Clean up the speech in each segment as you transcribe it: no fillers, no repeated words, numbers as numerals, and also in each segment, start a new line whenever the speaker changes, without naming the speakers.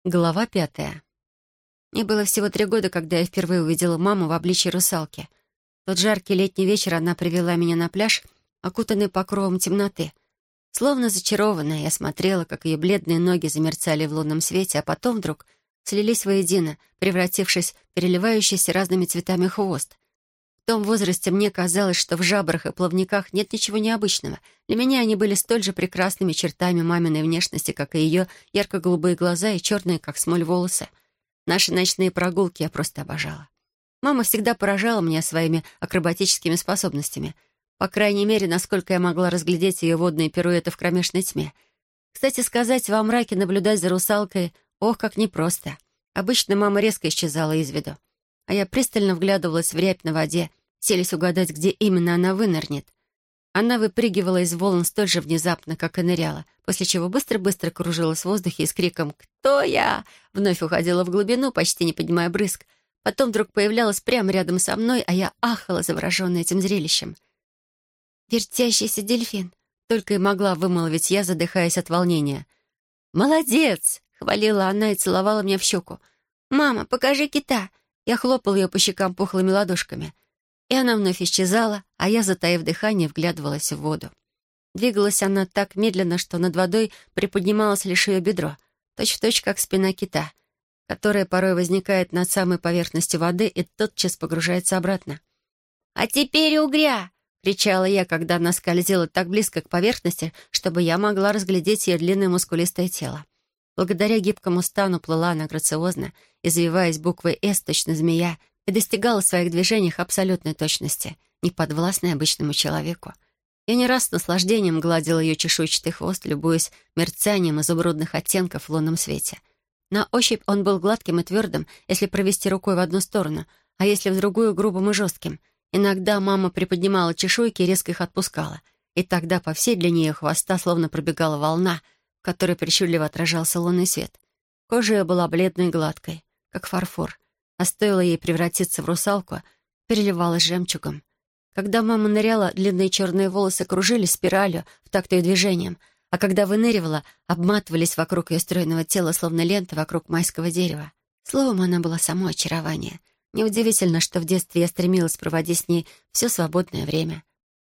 Глава 5. Мне было всего 3 года, когда я впервые увидела маму в обличье русалки. В тот жаркий летний вечер она привела меня на пляж, окутанный покровом темноты. Словно зачарованная, я смотрела, как ее бледные ноги замерцали в лунном свете, а потом вдруг слились воедино, превратившись в переливающийся разными цветами хвост. В том возрасте мне казалось, что в жабрах и плавниках нет ничего необычного. Для меня они были столь же прекрасными чертами маминой внешности, как и ее ярко-голубые глаза и черные, как смоль, волосы. Наши ночные прогулки я просто обожала. Мама всегда поражала меня своими акробатическими способностями. По крайней мере, насколько я могла разглядеть ее водные пируэты в кромешной тьме. Кстати сказать, во мраке наблюдать за русалкой, ох, как непросто. Обычно мама резко исчезала из виду, а я пристально вглядывалась в рябь на воде, селись угадать, где именно она вынырнет. Она выпрыгивала из волн столь же внезапно, как и ныряла, после чего быстро-быстро кружилась в воздухе и с криком «Кто я?" вновь уходила в глубину, почти не поднимая брызг. Потом вдруг появлялась прямо рядом со мной, а я ахала, завороженная этим зрелищем. «Вертящийся дельфин», — только и могла вымолвить я, задыхаясь от волнения. «Молодец!» — хвалила она и целовала меня в щеку. «Мама, покажи кита!» Я хлопала ее по щекам пухлыми ладошками. И она вновь исчезала, а я, затаив дыхание, вглядывалась в воду. Двигалась она так медленно, что над водой приподнималось лишь ее бедро, точь-в-точь, как спина кита, которая порой возникает над самой поверхностью воды и тотчас погружается обратно. «А теперь угря!» — кричала я, когда она скользила так близко к поверхности, чтобы я могла разглядеть ее длинное мускулистое тело. Благодаря гибкому стану плыла она грациозно, извиваясь буквой «С», точно змея, и достигала в своих движениях абсолютной точности, не подвластной обычному человеку. Я не раз с наслаждением гладила ее чешуйчатый хвост, любуясь мерцанием изумрудных оттенков в лунном свете. На ощупь он был гладким и твердым, если провести рукой в одну сторону, а если в другую — грубым и жестким. Иногда мама приподнимала чешуйки и резко их отпускала, и тогда по всей длине ее хвоста словно пробегала волна, в которой причудливо отражался лунный свет. Кожа ее была бледной и гладкой, как фарфор, а стоило ей превратиться в русалку, переливалась жемчугом. Когда мама ныряла, длинные черные волосы кружились спиралью в такт ее движением, а когда выныривала, обматывались вокруг ее стройного тела, словно лента вокруг майского дерева. Словом, она была само очарование. Неудивительно, что в детстве я стремилась проводить с ней все свободное время.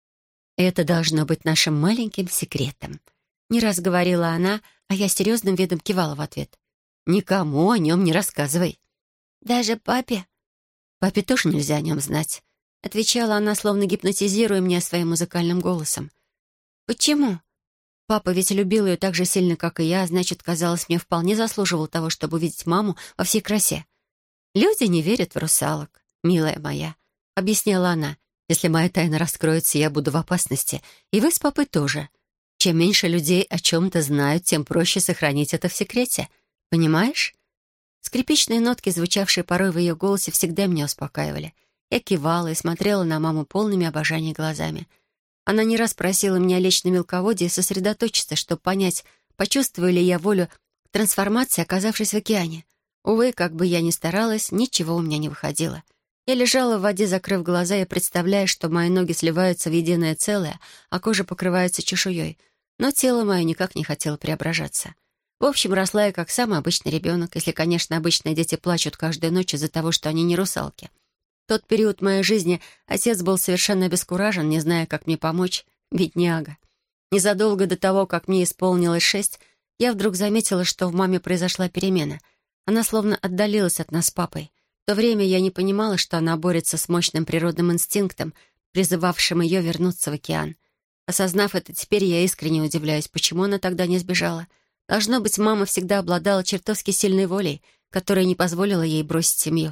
«Это должно быть нашим маленьким секретом», — не раз говорила она, а я серьезным видом кивала в ответ. «Никому о нем не рассказывай». «Даже папе?» «Папе тоже нельзя о нем знать», — отвечала она, словно гипнотизируя меня своим музыкальным голосом. «Почему?» Папа ведь любил ее так же сильно, как и я, значит, казалось, мне вполне заслуживал того, чтобы увидеть маму во всей красе. «Люди не верят в русалок, милая моя», — объясняла она. «Если моя тайна раскроется, я буду в опасности, и вы с папой тоже. Чем меньше людей о чем-то знают, тем проще сохранить это в секрете. Понимаешь?» Скрипичные нотки, звучавшие порой в ее голосе, всегда меня успокаивали. Я кивала и смотрела на маму полными обожания глазами. Она не раз просила меня лечь на мелководье и сосредоточиться, чтобы понять, почувствую ли я волю к трансформации, оказавшись в океане. Увы, как бы я ни старалась, ничего у меня не выходило. Я лежала в воде, закрыв глаза и представляя, что мои ноги сливаются в единое целое, а кожа покрывается чешуей. Но тело мое никак не хотело преображаться. В общем, росла я как самый обычный ребенок, если, конечно, обычные дети плачут каждую ночь из-за того, что они не русалки. В тот период моей жизни отец был совершенно обескуражен, не зная, как мне помочь, бедняга. Незадолго до того, как мне исполнилось 6, я вдруг заметила, что в маме произошла перемена. Она словно отдалилась от нас с папой. В то время я не понимала, что она борется с мощным природным инстинктом, призывавшим ее вернуться в океан. Осознав это, теперь я искренне удивляюсь, почему она тогда не сбежала. Должно быть, мама всегда обладала чертовски сильной волей, которая не позволила ей бросить семью.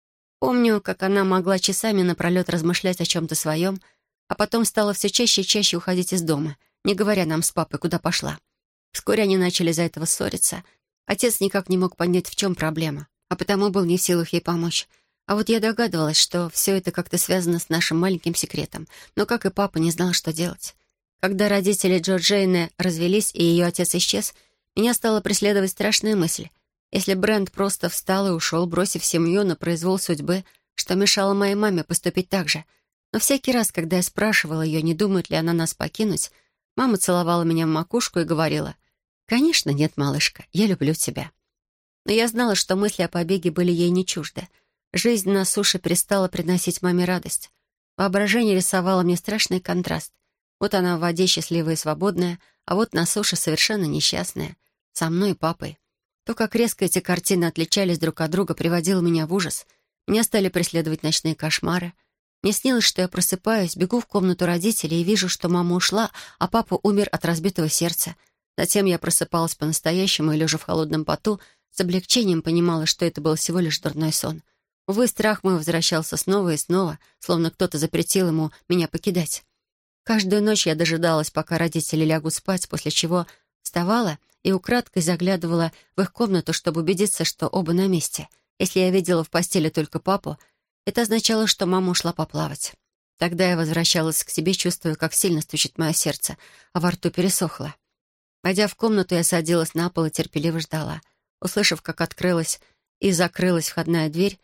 Помню, как она могла часами напролет размышлять о чем-то своем, а потом стала все чаще и чаще уходить из дома, не говоря нам с папой, куда пошла. Вскоре они начали из-за этого ссориться. Отец никак не мог понять, в чем проблема, а потому был не в силах ей помочь. А вот я догадывалась, что все это как-то связано с нашим маленьким секретом, но, как и папа, не знал, что делать. Когда родители Джорджейны развелись и ее отец исчез, меня стала преследовать страшная мысль. Если Брент просто встал и ушел, бросив семью на произвол судьбы, что мешало моей маме поступить так же. Но всякий раз, когда я спрашивала ее, не думает ли она нас покинуть, мама целовала меня в макушку и говорила: «Конечно нет, малышка, я люблю тебя». Но я знала, что мысли о побеге были ей не чужды. Жизнь на суше перестала приносить маме радость. Воображение рисовало мне страшный контраст. Вот она в воде счастливая и свободная, а вот на суше совершенно несчастная. Со мной и папой. То, как резко эти картины отличались друг от друга, приводило меня в ужас. Меня стали преследовать ночные кошмары. Мне снилось, что я просыпаюсь, бегу в комнату родителей и вижу, что мама ушла, а папа умер от разбитого сердца. Затем я просыпалась по-настоящему и, лежа в холодном поту, с облегчением понимала, что это был всего лишь дурной сон. Увы, страх мой возвращался снова и снова, словно кто-то запретил ему меня покидать. Каждую ночь я дожидалась, пока родители лягут спать, после чего вставала и украдкой заглядывала в их комнату, чтобы убедиться, что оба на месте. Если я видела в постели только папу, это означало, что мама ушла поплавать. Тогда я возвращалась к себе, чувствуя, как сильно стучит мое сердце, а во рту пересохло. Войдя в комнату, я садилась на пол и терпеливо ждала. Услышав, как открылась и закрылась входная дверь,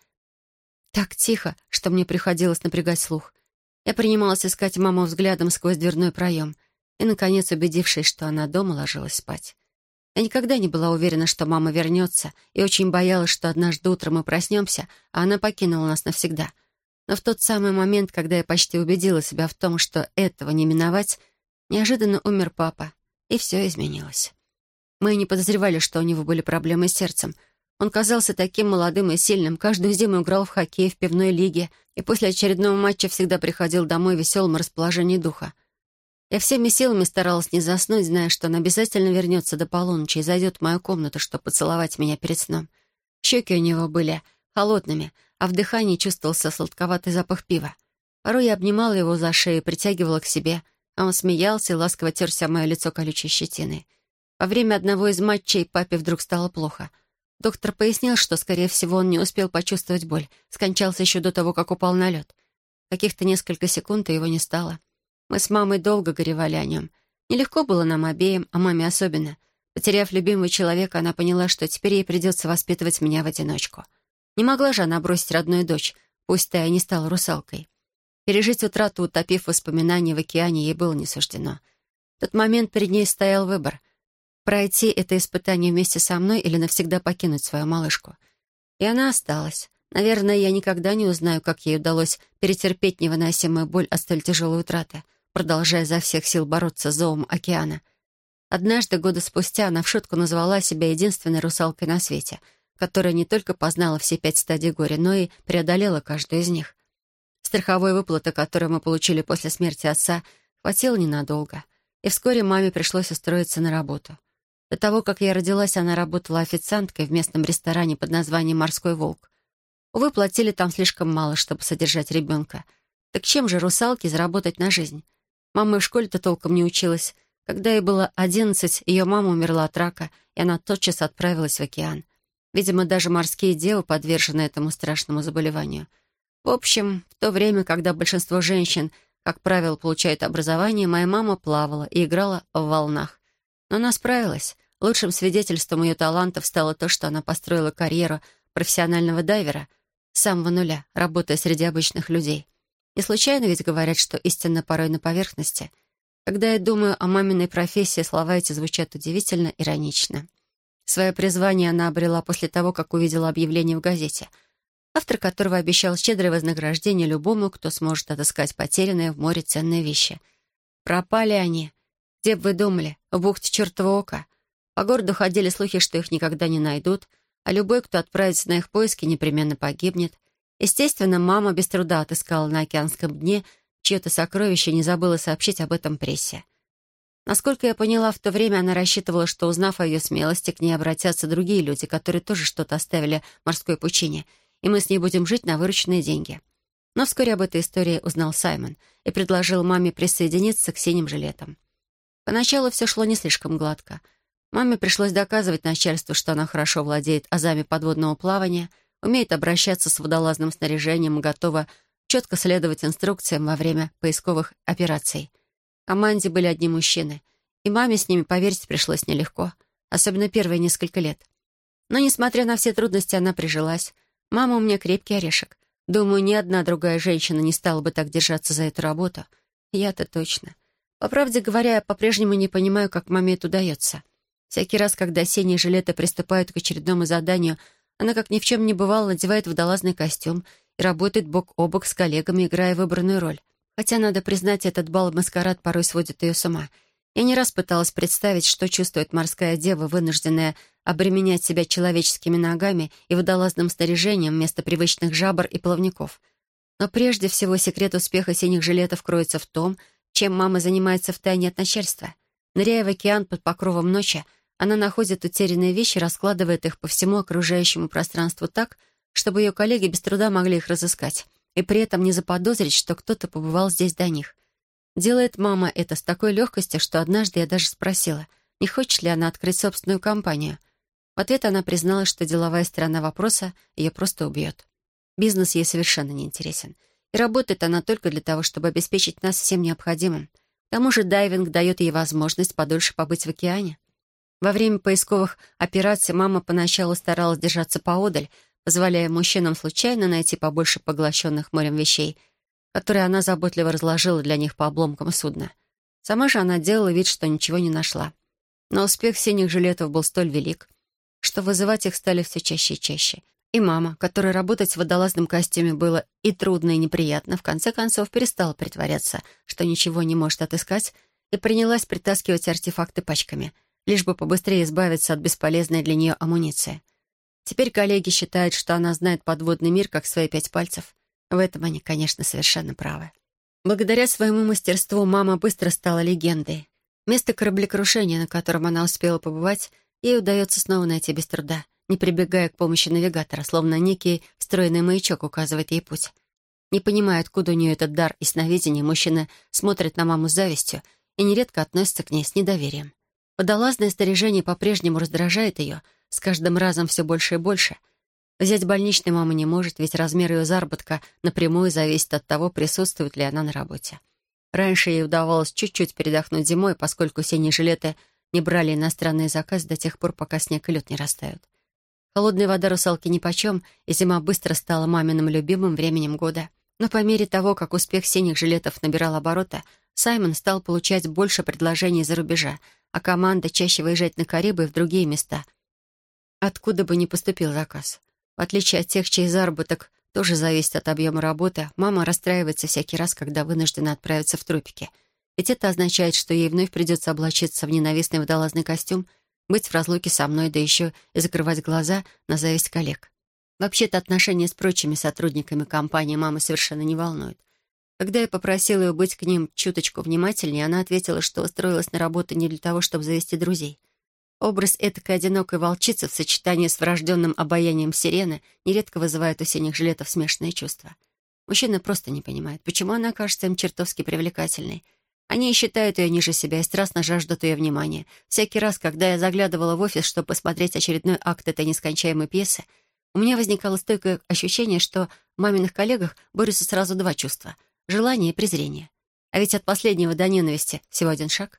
так тихо, что мне приходилось напрягать слух, я принималась искать маму взглядом сквозь дверной проем и, наконец, убедившись, что она дома, ложилась спать. Я никогда не была уверена, что мама вернется, и очень боялась, что однажды утром мы проснемся, а она покинула нас навсегда. Но в тот самый момент, когда я почти убедила себя в том, что этого не миновать, неожиданно умер папа, и все изменилось. Мы не подозревали, что у него были проблемы с сердцем. Он казался таким молодым и сильным, каждую зиму играл в хоккей в пивной лиге и после очередного матча всегда приходил домой в веселом расположении духа. Я всеми силами старалась не заснуть, зная, что он обязательно вернется до полуночи и зайдет в мою комнату, чтобы поцеловать меня перед сном. Щеки у него были холодными, а в дыхании чувствовался сладковатый запах пива. Порой я обнимала его за шею и притягивала к себе, а он смеялся и ласково терся о мое лицо колючей щетиной. Во время одного из матчей папе вдруг стало плохо. Доктор пояснил, что, скорее всего, он не успел почувствовать боль, скончался еще до того, как упал на лед. Каких-то несколько секунд, и его не стало. Мы с мамой долго горевали о нем. Нелегко было нам обеим, а маме особенно. Потеряв любимого человека, она поняла, что теперь ей придется воспитывать меня в одиночку. Не могла же она бросить родную дочь, пусть та и не стала русалкой. Пережить утрату, утопив воспоминания в океане, ей было не суждено. В тот момент перед ней стоял выбор — пройти это испытание вместе со мной или навсегда покинуть свою малышку. И она осталась. Наверное, я никогда не узнаю, как ей удалось перетерпеть невыносимую боль от столь тяжелой утраты, продолжая изо всех сил бороться с зовом океана. Однажды, года спустя, она в шутку назвала себя единственной русалкой на свете, которая не только познала все 5 стадий горя, но и преодолела каждую из них. Страховой выплаты, которую мы получили после смерти отца, хватило ненадолго, и вскоре маме пришлось устроиться на работу. До того, как я родилась, она работала официанткой в местном ресторане под названием «Морской волк». Увы, платили там слишком мало, чтобы содержать ребенка. Так чем же русалке заработать на жизнь? Мама и в школе-то толком не училась. Когда ей было 11, ее мама умерла от рака, и она тотчас отправилась в океан. Видимо, даже морские девы подвержены этому страшному заболеванию. В общем, в то время, когда большинство женщин, как правило, получают образование, моя мама плавала и играла в волнах. Но она справилась. Лучшим свидетельством ее талантов стало то, что она построила карьеру профессионального дайвера с самого нуля, работая среди обычных людей. Не случайно ведь говорят, что истина порой на поверхности. Когда я думаю о маминой профессии, слова эти звучат удивительно иронично. Свое призвание она обрела после того, как увидела объявление в газете, автор которого обещал щедрое вознаграждение любому, кто сможет отыскать потерянные в море ценные вещи. Пропали они. Где бы вы думали? В бухте Чертова Ока. По городу ходили слухи, что их никогда не найдут, а любой, кто отправится на их поиски, непременно погибнет. Естественно, мама без труда отыскала на океанском дне чье-то сокровище и не забыла сообщить об этом прессе. Насколько я поняла, в то время она рассчитывала, что, узнав о ее смелости, к ней обратятся другие люди, которые тоже что-то оставили в морской пучине, и мы с ней будем жить на вырученные деньги. Но вскоре об этой истории узнал Саймон и предложил маме присоединиться к синим жилетам. Поначалу все шло не слишком гладко. Маме пришлось доказывать начальству, что она хорошо владеет азами подводного плавания, умеет обращаться с водолазным снаряжением и готова четко следовать инструкциям во время поисковых операций. В команде были одни мужчины, и маме с ними поверить пришлось нелегко, особенно первые несколько лет. Но, несмотря на все трудности, она прижилась. Мама у меня крепкий орешек. Думаю, ни одна другая женщина не стала бы так держаться за эту работу. Я-то точно. По правде говоря, я по-прежнему не понимаю, как маме это удается. Всякий раз, когда синие жилеты приступают к очередному заданию, она, как ни в чем не бывало, надевает водолазный костюм и работает бок о бок с коллегами, играя выбранную роль. Хотя, надо признать, этот бал-маскарад порой сводит ее с ума. Я не раз пыталась представить, что чувствует морская дева, вынужденная обременять себя человеческими ногами и водолазным снаряжением вместо привычных жабр и плавников. Но прежде всего секрет успеха синих жилетов кроется в том, чем мама занимается втайне от начальства. Ныряя в океан под покровом ночи, она находит утерянные вещи, раскладывает их по всему окружающему пространству так, чтобы ее коллеги без труда могли их разыскать, и при этом не заподозрить, что кто-то побывал здесь до них. Делает мама это с такой легкостью, что однажды я даже спросила, не хочет ли она открыть собственную компанию. В ответ она призналась, что деловая сторона вопроса ее просто убьет. Бизнес ей совершенно не интересен. И работает она только для того, чтобы обеспечить нас всем необходимым. К тому же дайвинг дает ей возможность подольше побыть в океане. Во время поисковых операций мама поначалу старалась держаться поодаль, позволяя мужчинам случайно найти побольше поглощенных морем вещей, которые она заботливо разложила для них по обломкам судна. Сама же она делала вид, что ничего не нашла. Но успех синих жилетов был столь велик, что вызывать их стали все чаще и чаще. И мама, которой работать в водолазном костюме было и трудно, и неприятно, в конце концов перестала притворяться, что ничего не может отыскать, и принялась притаскивать артефакты пачками, лишь бы побыстрее избавиться от бесполезной для нее амуниции. Теперь коллеги считают, что она знает подводный мир как свои 5 пальцев. В этом они, конечно, совершенно правы. Благодаря своему мастерству мама быстро стала легендой. Место кораблекрушения, на котором она успела побывать, ей удается снова найти без труда, не прибегая к помощи навигатора, словно некий встроенный маячок указывает ей путь. Не понимая, откуда у нее этот дар и сновидение, мужчина смотрит на маму с завистью и нередко относится к ней с недоверием. Водолазное снаряжение по-прежнему раздражает ее, с каждым разом все больше и больше. Взять больничный мама не может, ведь размер ее заработка напрямую зависит от того, присутствует ли она на работе. Раньше ей удавалось чуть-чуть передохнуть зимой, поскольку синие жилеты не брали иностранные заказы до тех пор, пока снег и лед не растают. Холодная вода русалки нипочем, и зима быстро стала маминым любимым временем года. Но по мере того, как успех синих жилетов набирал обороты, Саймон стал получать больше предложений из-за рубежа, а команда чаще выезжать на Карибы и в другие места, откуда бы ни поступил заказ. В отличие от тех, чей заработок тоже зависит от объема работы, мама расстраивается всякий раз, когда вынуждена отправиться в тропики. Ведь это означает, что ей вновь придется облачиться в ненавистный водолазный костюм, быть в разлуке со мной, да еще и закрывать глаза на зависть коллег. Вообще-то отношения с прочими сотрудниками компании мамы совершенно не волнуют. Когда я попросила ее быть к ним чуточку внимательнее, она ответила, что устроилась на работу не для того, чтобы завести друзей. Образ этакой одинокой волчицы в сочетании с врожденным обаянием сирены нередко вызывает у синих жилетов смешанные чувства. Мужчины просто не понимают, почему она кажется им чертовски привлекательной. Они считают ее ниже себя и страстно жаждут ее внимания. Всякий раз, когда я заглядывала в офис, чтобы посмотреть очередной акт этой нескончаемой пьесы, у меня возникало стойкое ощущение, что в маминых коллегах борются сразу 2 чувства — желание и презрение. А ведь от последнего до ненависти всего 1 шаг.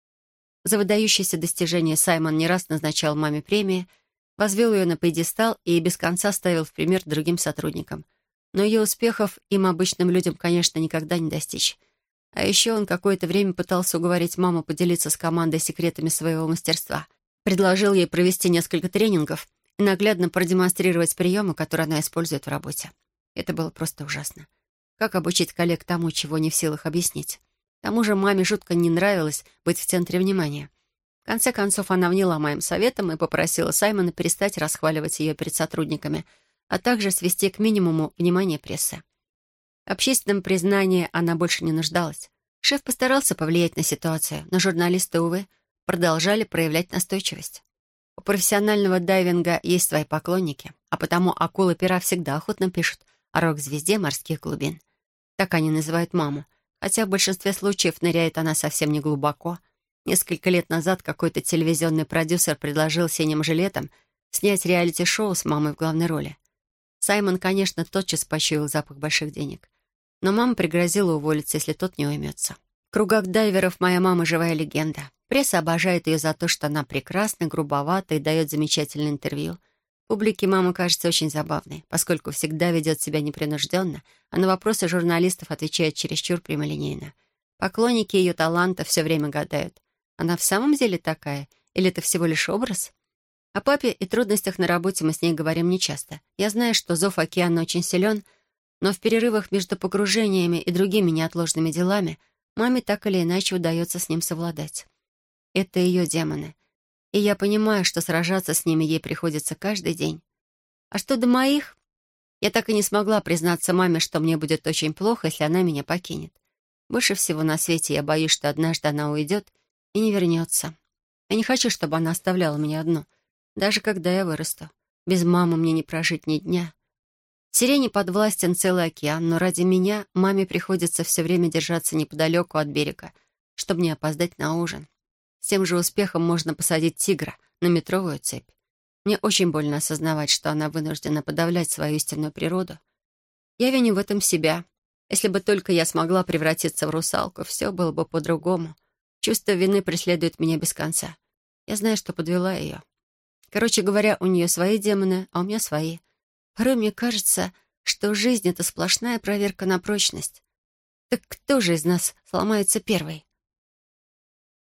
За выдающиеся достижения Саймон не раз назначал маме премии, возвел ее на пьедестал и без конца ставил в пример другим сотрудникам. Но ее успехов им, обычным людям, конечно, никогда не достичь. А еще он какое-то время пытался уговорить маму поделиться с командой секретами своего мастерства. Предложил ей провести несколько тренингов и наглядно продемонстрировать приемы, которые она использует в работе. Это было просто ужасно. Как обучить коллег тому, чего не в силах объяснить? К тому же маме жутко не нравилось быть в центре внимания. В конце концов, она вняла моим советом и попросила Саймона перестать расхваливать ее перед сотрудниками, а также свести к минимуму внимание прессы. В общественном признании она больше не нуждалась. Шеф постарался повлиять на ситуацию, но журналисты, увы, продолжали проявлять настойчивость. У профессионального дайвинга есть свои поклонники, а потому акулы-пера всегда охотно пишут о рок-звезде морских глубин. Так они называют маму, хотя в большинстве случаев ныряет она совсем не глубоко. Несколько лет назад какой-то телевизионный продюсер предложил синим жилетам снять реалити-шоу с мамой в главной роли. Саймон, конечно, тотчас почуял запах больших денег. Но мама пригрозила уволиться, если тот не уймется. В кругах дайверов моя мама живая легенда. Пресса обожает ее за то, что она прекрасна, грубовата и дает замечательное интервью. Публике мама кажется очень забавной, поскольку всегда ведет себя непринужденно, а на вопросы журналистов отвечает чересчур прямолинейно. Поклонники ее таланта все время гадают, она в самом деле такая Или это всего лишь образ? О папе и трудностях на работе мы с ней говорим нечасто. Я знаю, что зов океана очень силен, но в перерывах между погружениями и другими неотложными делами маме так или иначе удается с ним совладать. Это ее демоны. И я понимаю, что сражаться с ними ей приходится каждый день. А что до моих? Я так и не смогла признаться маме, что мне будет очень плохо, если она меня покинет. Больше всего на свете я боюсь, что однажды она уйдет и не вернется. Я не хочу, чтобы она оставляла меня одну, даже когда я вырасту. Без мамы мне не прожить ни дня. Сирене подвластен целый океан, но ради меня маме приходится все время держаться неподалеку от берега, чтобы не опоздать на ужин. С тем же успехом можно посадить тигра на метровую цепь. Мне очень больно осознавать, что она вынуждена подавлять свою истинную природу. Я виню в этом себя. Если бы только я смогла превратиться в русалку, все было бы по-другому. Чувство вины преследует меня без конца. Я знаю, что подвела ее. Короче говоря, у нее свои демоны, а у меня свои. Порой мне кажется, что жизнь — это сплошная проверка на прочность. Так кто же из нас сломается первой?